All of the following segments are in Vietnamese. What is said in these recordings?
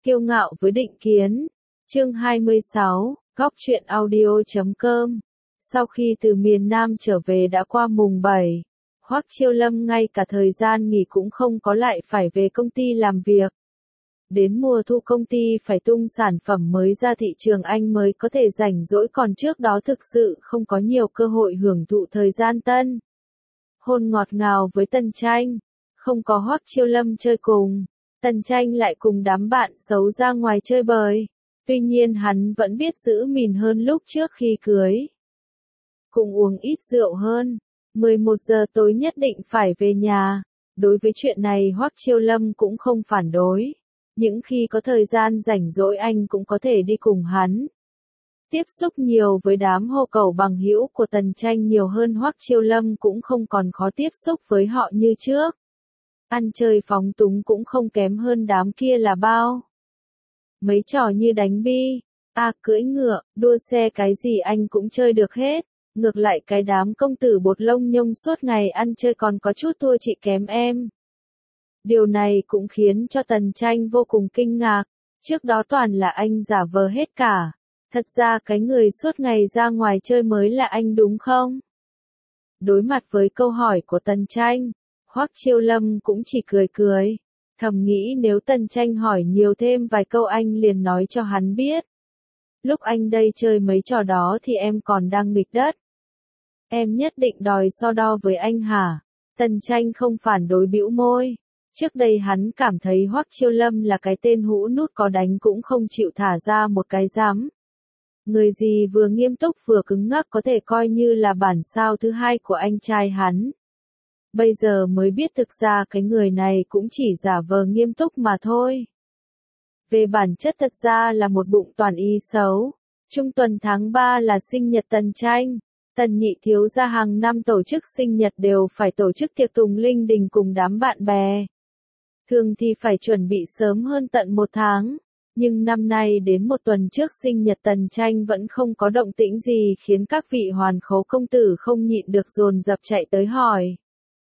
Kiêu ngạo với định kiến. Chương 26, Góc truyện audio.com. Sau khi từ miền Nam trở về đã qua mùng 7, Hoắc Chiêu Lâm ngay cả thời gian nghỉ cũng không có, lại phải về công ty làm việc. Đến mùa thu công ty phải tung sản phẩm mới ra thị trường anh mới có thể rảnh rỗi, còn trước đó thực sự không có nhiều cơ hội hưởng thụ thời gian tân hôn ngọt ngào với Tần Tranh. Không có Hoắc Chiêu Lâm chơi cùng, Tần Tranh lại cùng đám bạn xấu ra ngoài chơi bời. Tuy nhiên hắn vẫn biết giữ mìn hơn lúc trước khi cưới. Cũng uống ít rượu hơn. 11 giờ tối nhất định phải về nhà. Đối với chuyện này Hoắc Chiêu Lâm cũng không phản đối. Những khi có thời gian rảnh rỗi anh cũng có thể đi cùng hắn. Tiếp xúc nhiều với đám hô cầu bằng hữu của Tần Tranh nhiều hơn, Hoắc Chiêu Lâm cũng không còn khó tiếp xúc với họ như trước. Ăn chơi phóng túng cũng không kém hơn đám kia là bao. Mấy trò như đánh bi, cưỡi ngựa, đua xe cái gì anh cũng chơi được hết. Ngược lại cái đám công tử bột lông nhông suốt ngày ăn chơi còn có chút thua chị kém em. Điều này cũng khiến cho Tần Tranh vô cùng kinh ngạc. Trước đó toàn là anh giả vờ hết cả. Thật ra cái người suốt ngày ra ngoài chơi mới là anh đúng không? Đối mặt với câu hỏi của Tần Tranh, Hoắc Chiêu Lâm cũng chỉ cười cười. Thầm nghĩ nếu Tần Tranh hỏi nhiều thêm vài câu anh liền nói cho hắn biết. Lúc anh đây chơi mấy trò đó thì em còn đang nghịch đất. Em nhất định đòi so đo với anh hả? Tần Tranh không phản đối, bĩu môi. Trước đây hắn cảm thấy Hoắc Chiêu Lâm là cái tên hũ nút, có đánh cũng không chịu thả ra một cái dám. Người gì vừa nghiêm túc vừa cứng ngắc, có thể coi như là bản sao thứ hai của anh trai hắn. Bây giờ mới biết thực ra cái người này cũng chỉ giả vờ nghiêm túc mà thôi. Về bản chất thật ra là một bụng toàn ý xấu. Trung tuần tháng 3 là sinh nhật Tần Tranh. Tần nhị thiếu gia hàng năm tổ chức sinh nhật đều phải tổ chức tiệc tùng linh đình cùng đám bạn bè. Thường thì phải chuẩn bị sớm hơn tận 1 tháng. Nhưng năm nay đến 1 tuần trước sinh nhật Tần Tranh vẫn không có động tĩnh gì, khiến các vị hoàn khố công tử không nhịn được dồn dập chạy tới hỏi.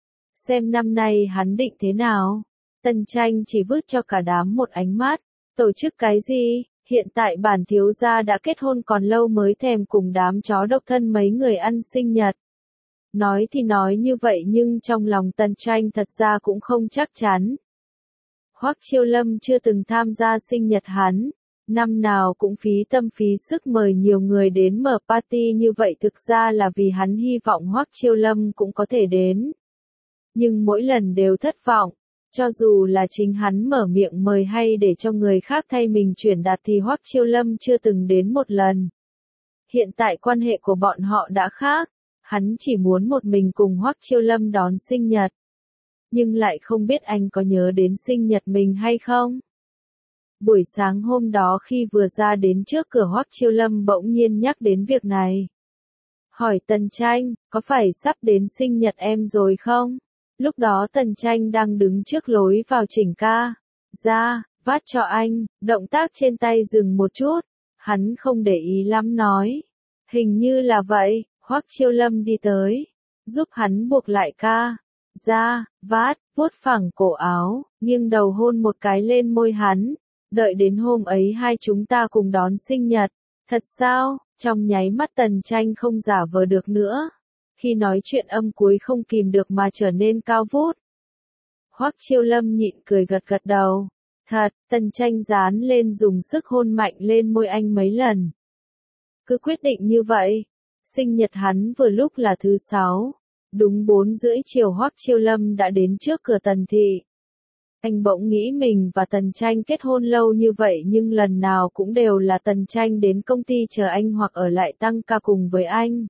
Xem năm nay hắn định thế nào? Tần Tranh chỉ vứt cho cả đám một ánh mắt. Tổ chức cái gì? Hiện tại bản thiếu gia đã kết hôn còn lâu mới thèm cùng đám chó độc thân mấy người ăn sinh nhật. Nói thì nói như vậy nhưng trong lòng Tần Tranh thật ra cũng không chắc chắn. Hoắc Chiêu Lâm chưa từng tham gia sinh nhật hắn, năm nào cũng phí tâm phí sức mời nhiều người đến mở party như vậy, thực ra là vì hắn hy vọng Hoắc Chiêu Lâm cũng có thể đến. Nhưng mỗi lần đều thất vọng, cho dù là chính hắn mở miệng mời hay để cho người khác thay mình chuyển đạt thì Hoắc Chiêu Lâm chưa từng đến một lần. Hiện tại quan hệ của bọn họ đã khác, hắn chỉ muốn một mình cùng Hoắc Chiêu Lâm đón sinh nhật. Nhưng lại không biết anh có nhớ đến sinh nhật mình hay không? Buổi sáng hôm đó khi vừa ra đến trước cửa, Hoắc Chiêu Lâm bỗng nhiên nhắc đến việc này. Hỏi Tần Tranh, có phải sắp đến sinh nhật em rồi không? Lúc đó Tần Tranh đang đứng trước lối vào chỉnh ca. Ra, vát cho anh, động tác trên tay dừng một chút. Hắn không để ý lắm nói. Hình như là vậy. Hoắc Chiêu Lâm đi tới, giúp hắn buộc lại ca. Ra, vát, vuốt phẳng cổ áo, nghiêng đầu hôn một cái lên môi hắn. Đợi đến hôm ấy hai chúng ta cùng đón sinh nhật. Thật sao? Trong nháy mắt Tần Tranh không giả vờ được nữa. Khi nói chuyện âm cuối không kìm được mà trở nên cao vút. Hoắc Chiêu Lâm nhịn cười gật gật đầu. Thật, Tần Tranh dán lên dùng sức hôn mạnh lên môi anh mấy lần. Cứ quyết định như vậy. Sinh nhật hắn vừa lúc là thứ 6. Đúng 4 rưỡi chiều Hoắc Chiêu Lâm đã đến trước cửa Tần thị. Anh bỗng nghĩ mình và Tần Tranh kết hôn lâu như vậy nhưng lần nào cũng đều là Tần Tranh đến công ty chờ anh hoặc ở lại tăng ca cùng với anh.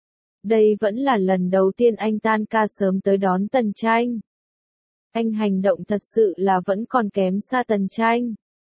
Đây vẫn là lần đầu tiên anh tan ca sớm tới đón Tần Tranh. Anh hành động thật sự là vẫn còn kém xa Tần Tranh.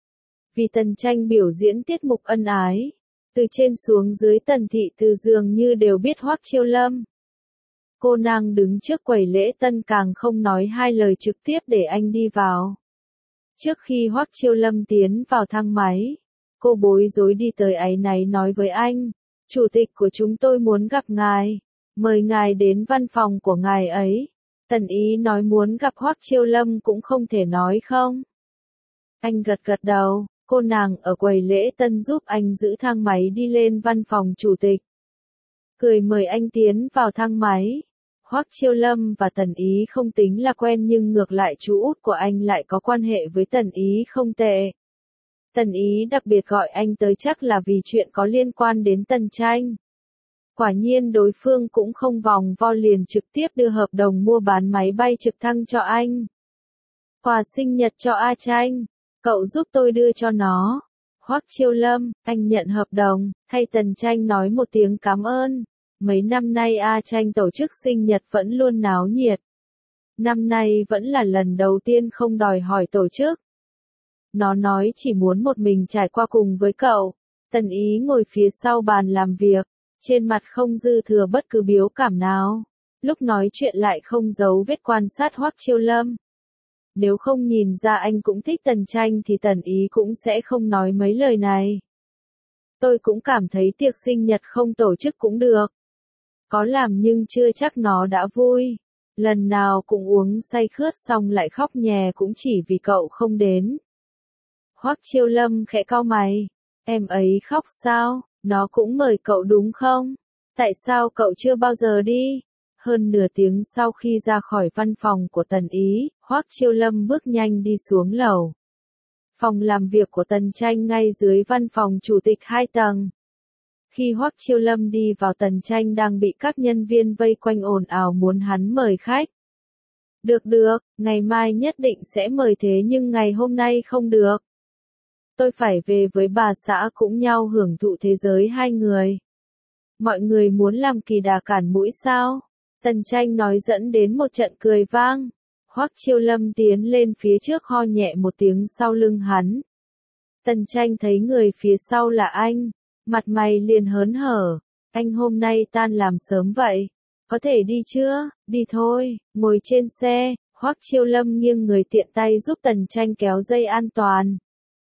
Vì Tần Tranh biểu diễn tiết mục ân ái, từ trên xuống dưới Tần thị từ dường như đều biết Hoắc Chiêu Lâm. Cô nàng đứng trước quầy lễ tân càng không nói hai lời trực tiếp để anh đi vào. Trước khi Hoắc Chiêu Lâm tiến vào thang máy, cô bối rối đi tới áy náy nói với anh, chủ tịch của chúng tôi muốn gặp ngài, mời ngài đến văn phòng của ngài ấy. Tần ý nói muốn gặp Hoắc Chiêu Lâm cũng không thể nói không. Anh gật gật đầu, Cô nàng ở quầy lễ tân giúp anh giữ thang máy đi lên văn phòng chủ tịch. Cười mời anh tiến vào thang máy. Hoắc Chiêu Lâm và Tần Ý không tính là quen nhưng ngược lại chú út của anh lại có quan hệ với Tần Ý không tệ. Tần Ý đặc biệt gọi anh tới chắc là vì chuyện có liên quan đến Tần Tranh. Quả nhiên đối phương cũng không vòng vo liền trực tiếp đưa hợp đồng mua bán máy bay trực thăng cho anh. Quà sinh nhật cho A Tranh, cậu giúp tôi đưa cho nó. Hoắc Chiêu Lâm, anh nhận hợp đồng, thay Tần Tranh nói một tiếng cảm ơn. Mấy năm nay A Tranh tổ chức sinh nhật vẫn luôn náo nhiệt. Năm nay vẫn là lần đầu tiên không đòi hỏi tổ chức. Nó nói chỉ muốn một mình trải qua cùng với cậu. Tần Ý ngồi phía sau bàn làm việc, trên mặt không dư thừa bất cứ biểu cảm nào. Lúc nói chuyện lại không giấu vết quan sát Hoắc Chiêu Lâm. Nếu không nhìn ra anh cũng thích Tần Tranh thì Tần Ý cũng sẽ không nói mấy lời này. Tôi cũng cảm thấy tiệc sinh nhật không tổ chức cũng được. Có làm nhưng chưa chắc nó đã vui. Lần nào cũng uống say khướt xong lại khóc nhè cũng chỉ vì cậu không đến. Hoắc Chiêu Lâm khẽ cau mày. Em ấy khóc sao? Nó cũng mời cậu đúng không? Tại sao cậu chưa bao giờ đi? Hơn nửa tiếng sau khi ra khỏi văn phòng của Tần Ý, Hoắc Chiêu Lâm bước nhanh đi xuống lầu. Phòng làm việc của Tần Tranh ngay dưới văn phòng chủ tịch 2 tầng. Khi Hoắc Chiêu Lâm đi vào Tần Tranh đang bị các nhân viên vây quanh ồn ào muốn hắn mời khách. Được, ngày mai nhất định sẽ mời thế nhưng ngày hôm nay không được. Tôi phải về với bà xã cũng nhau hưởng thụ thế giới hai người. Mọi người muốn làm kỳ đà cản mũi sao? Tần Tranh nói dẫn đến một trận cười vang. Hoắc Chiêu Lâm tiến lên phía trước ho nhẹ một tiếng sau lưng hắn. Tần Tranh thấy người phía sau là anh, mặt mày liền hớn hở. Anh hôm nay tan làm sớm vậy, có thể đi chưa? Đi thôi, ngồi trên xe. Hoắc Chiêu Lâm nghiêng người tiện tay giúp Tần Tranh kéo dây an toàn.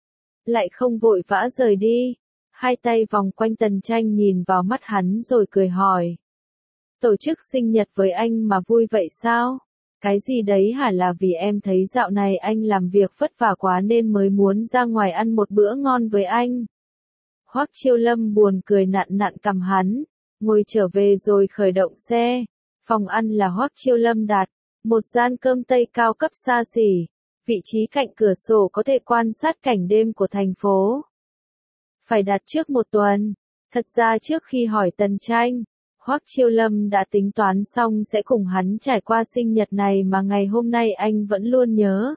Lại không vội vã rời đi. Hai tay vòng quanh Tần Tranh nhìn vào mắt hắn rồi cười hỏi. Tổ chức sinh nhật với anh mà vui vậy sao? Cái gì đấy hả, là vì em thấy dạo này anh làm việc vất vả quá nên mới muốn ra ngoài ăn một bữa ngon với anh. Hoắc Chiêu Lâm buồn cười nặn nặn cằm hắn, ngồi trở về rồi khởi động xe. Phòng ăn là Hoắc Chiêu Lâm đặt, một gian cơm Tây cao cấp xa xỉ, vị trí cạnh cửa sổ có thể quan sát cảnh đêm của thành phố. Phải đặt trước một tuần. Thật ra trước khi hỏi Tần Tranh, Hoắc Chiêu Lâm đã tính toán xong sẽ cùng hắn trải qua sinh nhật này mà ngày hôm nay anh vẫn luôn nhớ.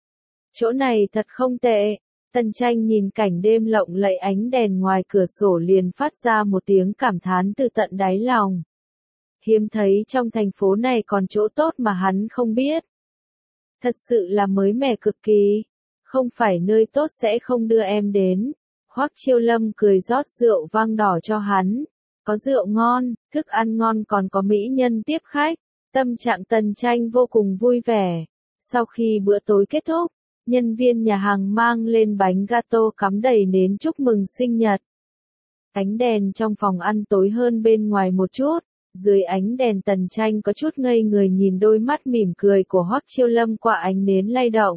Chỗ này thật không tệ. Tần Tranh nhìn cảnh đêm lộng lẫy ánh đèn ngoài cửa sổ liền phát ra một tiếng cảm thán từ tận đáy lòng. Hiếm thấy trong thành phố này còn chỗ tốt mà hắn không biết. Thật sự là mới mẻ cực kỳ. Không phải nơi tốt sẽ không đưa em đến. Hoắc Chiêu Lâm cười rót rượu vang đỏ cho hắn. Có rượu ngon, thức ăn ngon còn có mỹ nhân tiếp khách. Tâm trạng Tần Tranh vô cùng vui vẻ. Sau khi bữa tối kết thúc, nhân viên nhà hàng mang lên bánh gato cắm đầy nến chúc mừng sinh nhật. Ánh đèn trong phòng ăn tối hơn bên ngoài một chút. Dưới ánh đèn Tần Tranh có chút ngây người nhìn đôi mắt mỉm cười của Hoắc Chiêu Lâm qua ánh nến lay động.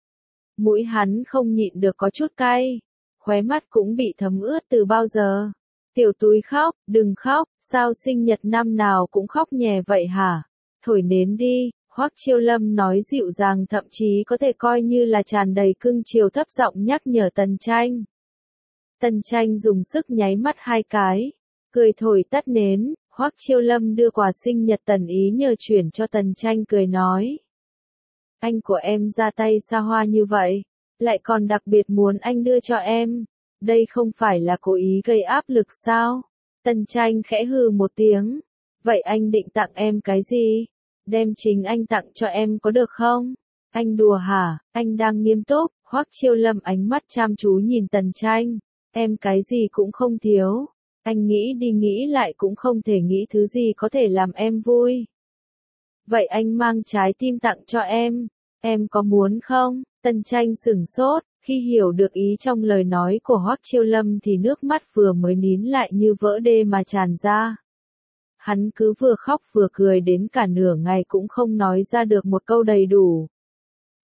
Mũi hắn không nhịn được có chút cay. Khóe mắt cũng bị thấm ướt từ bao giờ. Tiểu túi khóc, đừng khóc, sao sinh nhật năm nào cũng khóc nhè vậy hả? Thổi nến đi, Hoắc Chiêu Lâm nói dịu dàng thậm chí có thể coi như là tràn đầy cưng chiều thấp giọng nhắc nhở Tần Tranh. Tần Tranh dùng sức nháy mắt hai cái, cười thổi tắt nến, Hoắc Chiêu Lâm đưa quà sinh nhật Tần Ý nhờ chuyển cho Tần Tranh cười nói. Anh của em ra tay xa hoa như vậy, lại còn đặc biệt muốn anh đưa cho em. Đây không phải là cố ý gây áp lực sao? Tần Tranh khẽ hừ một tiếng. Vậy anh định tặng em cái gì? Đem chính anh tặng cho em có được không? Anh đùa hả? Anh đang nghiêm túc. Hoắc Chiêu Lâm ánh mắt chăm chú nhìn Tần Tranh. Em cái gì cũng không thiếu. Anh nghĩ đi nghĩ lại cũng không thể nghĩ thứ gì có thể làm em vui. Vậy anh mang trái tim tặng cho em. Em có muốn không? Tần Tranh sửng sốt. Khi hiểu được ý trong lời nói của Hoắc Chiêu Lâm thì nước mắt vừa mới nín lại như vỡ đê mà tràn ra. Hắn cứ vừa khóc vừa cười đến cả nửa ngày cũng không nói ra được một câu đầy đủ.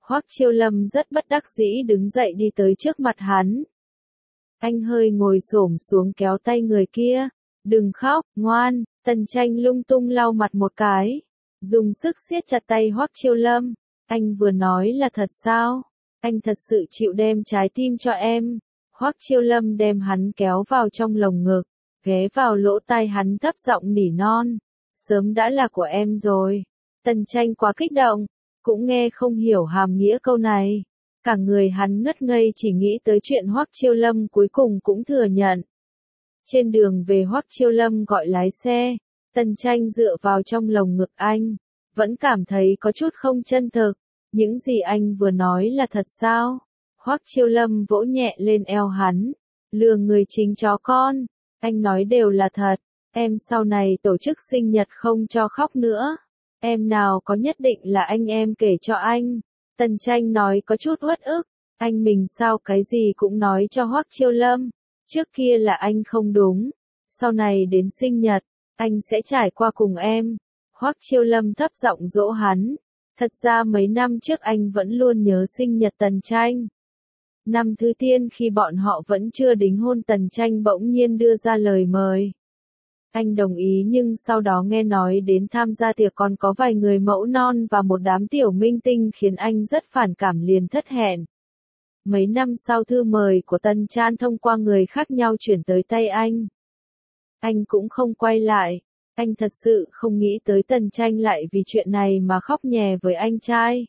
Hoắc Chiêu Lâm rất bất đắc dĩ đứng dậy đi tới trước mặt hắn. Anh hơi ngồi xổm xuống kéo tay người kia. Đừng khóc, ngoan. Tần Tranh lung tung lau mặt một cái. Dùng sức siết chặt tay Hoắc Chiêu Lâm. Anh vừa nói là thật sao? Anh thật sự chịu đem trái tim cho em. Hoắc Chiêu Lâm đem hắn kéo vào trong lồng ngực, ghé vào lỗ tai hắn thấp giọng nỉ non. Sớm đã là của em rồi. Tần Tranh quá kích động, cũng nghe không hiểu hàm nghĩa câu này. Cả người hắn ngất ngây chỉ nghĩ tới chuyện Hoắc Chiêu Lâm cuối cùng cũng thừa nhận. Trên đường về Hoắc Chiêu Lâm gọi lái xe, Tần Tranh dựa vào trong lồng ngực anh, vẫn cảm thấy có chút không chân thực. Những gì anh vừa nói là thật sao? Hoắc Chiêu Lâm vỗ nhẹ lên eo hắn, lừa người chính chó con, anh nói đều là thật, em sau này tổ chức sinh nhật không cho khóc nữa. Em nào có nhất định là anh em kể cho anh. Tần Tranh nói có chút uất ức, anh mình sao cái gì cũng nói cho Hoắc Chiêu Lâm. Trước kia là anh không đúng, sau này đến sinh nhật, anh sẽ trải qua cùng em. Hoắc Chiêu Lâm thấp giọng dỗ hắn. Thật ra mấy năm trước anh vẫn luôn nhớ sinh nhật Tần Tranh. Năm thứ tiên khi bọn họ vẫn chưa đính hôn, Tần Tranh bỗng nhiên đưa ra lời mời. Anh đồng ý, nhưng sau đó nghe nói đến tham gia tiệc còn có vài người mẫu non và một đám tiểu minh tinh khiến anh rất phản cảm, liền thất hẹn. Mấy năm sau, thư mời của Tần Chan thông qua người khác nhau chuyển tới tay anh. Anh cũng không quay lại. Anh thật sự không nghĩ tới Tần Tranh lại vì chuyện này mà khóc nhè với anh trai.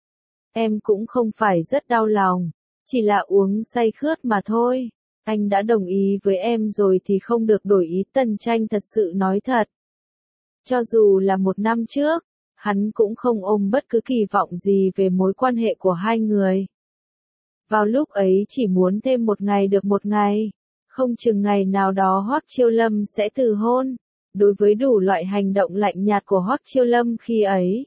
Em cũng không phải rất đau lòng, chỉ là uống say khướt mà thôi. Anh đã đồng ý với em rồi thì không được đổi ý. Tần Tranh thật sự nói thật. Cho dù là một năm trước, hắn cũng không ôm bất cứ kỳ vọng gì về mối quan hệ của hai người. Vào lúc ấy chỉ muốn thêm một ngày được một ngày, không chừng ngày nào đó Hoắc Chiêu Lâm sẽ từ hôn. Đối với đủ loại hành động lạnh nhạt của Hoắc Chiêu Lâm khi ấy,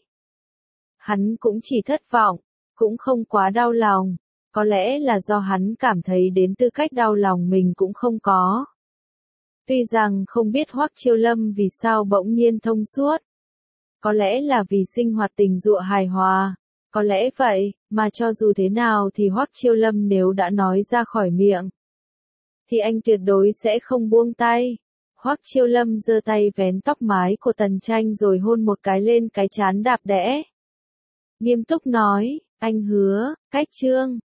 hắn cũng chỉ thất vọng, cũng không quá đau lòng. Có lẽ là do hắn cảm thấy đến tư cách đau lòng mình cũng không có. Tuy rằng không biết Hoắc Chiêu Lâm vì sao bỗng nhiên thông suốt. Có lẽ là vì sinh hoạt tình dục hài hòa. Có lẽ vậy, mà cho dù thế nào thì Hoắc Chiêu Lâm nếu đã nói ra khỏi miệng, thì anh tuyệt đối sẽ không buông tay. Hoắc Chiêu Lâm giơ tay vén tóc mái của Tần Tranh rồi hôn một cái lên cái trán đạp đẽ. Nghiêm túc nói, anh hứa, cách chương.